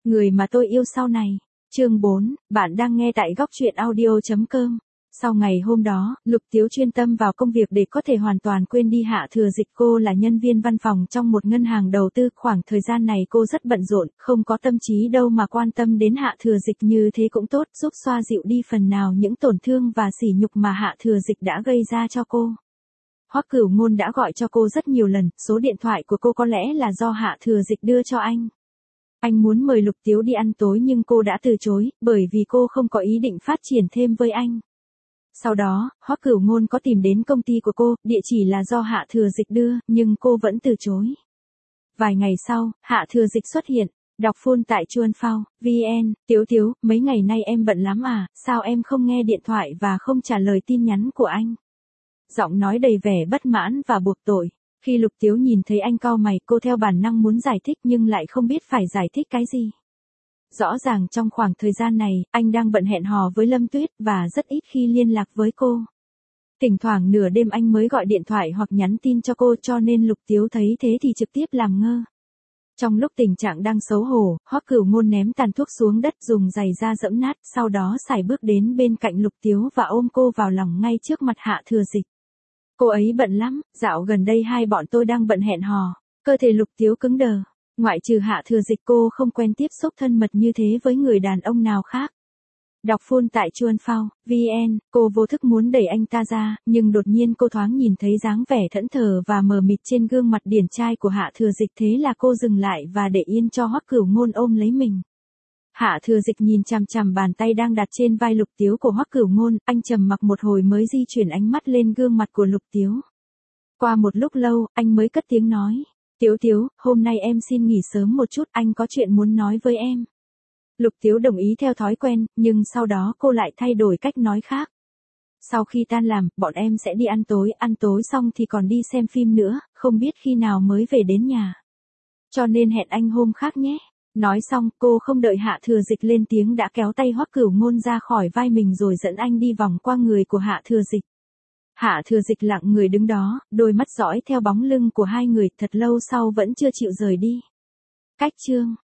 Người mà tôi yêu sau này. Chương 4, bạn đang nghe tại góc truyện audio.com. Sau ngày hôm đó, Lục Tiếu chuyên tâm vào công việc để có thể hoàn toàn quên đi Hạ Thừa Dịch. Cô là nhân viên văn phòng trong một ngân hàng đầu tư, khoảng thời gian này cô rất bận rộn, không có tâm trí đâu mà quan tâm đến Hạ Thừa Dịch, như thế cũng tốt, giúp xoa dịu đi phần nào những tổn thương và sỉ nhục mà Hạ Thừa Dịch đã gây ra cho cô. Hoắc Cửu Ngôn đã gọi cho cô rất nhiều lần, số điện thoại của cô có lẽ là do Hạ Thừa Dịch đưa cho anh. Anh muốn mời Lục Tiếu đi ăn tối nhưng cô đã từ chối, bởi vì cô không có ý định phát triển thêm với anh. Sau đó, Hoắc Cửu Ngôn có tìm đến công ty của cô, địa chỉ là do Hạ Thừa Dịch đưa, nhưng cô vẫn từ chối. Vài ngày sau, Hạ Thừa Dịch xuất hiện, đọc phone tại Chuan Phao, VN, Tiếu, mấy ngày nay em bận lắm à, sao em không nghe điện thoại và không trả lời tin nhắn của anh? Giọng nói đầy vẻ bất mãn và buộc tội. Khi Lục Tiếu nhìn thấy anh cau mày, cô theo bản năng muốn giải thích nhưng lại không biết phải giải thích cái gì. Rõ ràng trong khoảng thời gian này, anh đang bận hẹn hò với Lâm Tuyết và rất ít khi liên lạc với cô. Thỉnh thoảng nửa đêm anh mới gọi điện thoại hoặc nhắn tin cho cô, cho nên Lục Tiếu thấy thế thì trực tiếp làm ngơ. Trong lúc tình trạng đang xấu hổ, Hoắc Cửu Ngôn ném tàn thuốc xuống đất, dùng giày da dẫm nát, sau đó sải bước đến bên cạnh Lục Tiếu và ôm cô vào lòng ngay trước mặt Hạ Thừa Dịch. Cô ấy bận lắm, dạo gần đây hai bọn tôi đang bận hẹn hò. Cơ thể Lục Tiếu cứng đờ. Ngoại trừ Hạ Thừa Dịch, cô không quen tiếp xúc thân mật như thế với người đàn ông nào khác. Đọc phone tại Chuan Phao, VN, cô vô thức muốn đẩy anh ta ra, nhưng đột nhiên cô thoáng nhìn thấy dáng vẻ thẫn thờ và mờ mịt trên gương mặt điển trai của Hạ Thừa Dịch, thế là cô dừng lại và để yên cho Hoắc Cửu Ngôn ôm lấy mình. Hạ Thừa Dịch nhìn chằm chằm bàn tay đang đặt trên vai Lục Tiếu của Hoắc Cửu Ngôn, anh trầm mặc một hồi mới di chuyển ánh mắt lên gương mặt của Lục Tiếu. Qua một lúc lâu, anh mới cất tiếng nói, Tiếu, hôm nay em xin nghỉ sớm một chút, anh có chuyện muốn nói với em. Lục Tiếu đồng ý theo thói quen, nhưng sau đó cô lại thay đổi cách nói khác. Sau khi tan làm, bọn em sẽ đi ăn tối xong thì còn đi xem phim nữa, không biết khi nào mới về đến nhà. Cho nên hẹn anh hôm khác nhé. Nói xong, cô không đợi Hạ Thừa Dịch lên tiếng đã kéo tay Hoắc Cửu Ngôn ra khỏi vai mình rồi dẫn anh đi vòng qua người của Hạ Thừa Dịch. Hạ Thừa Dịch lặng người đứng đó, đôi mắt dõi theo bóng lưng của hai người, thật lâu sau vẫn chưa chịu rời đi. Cách chương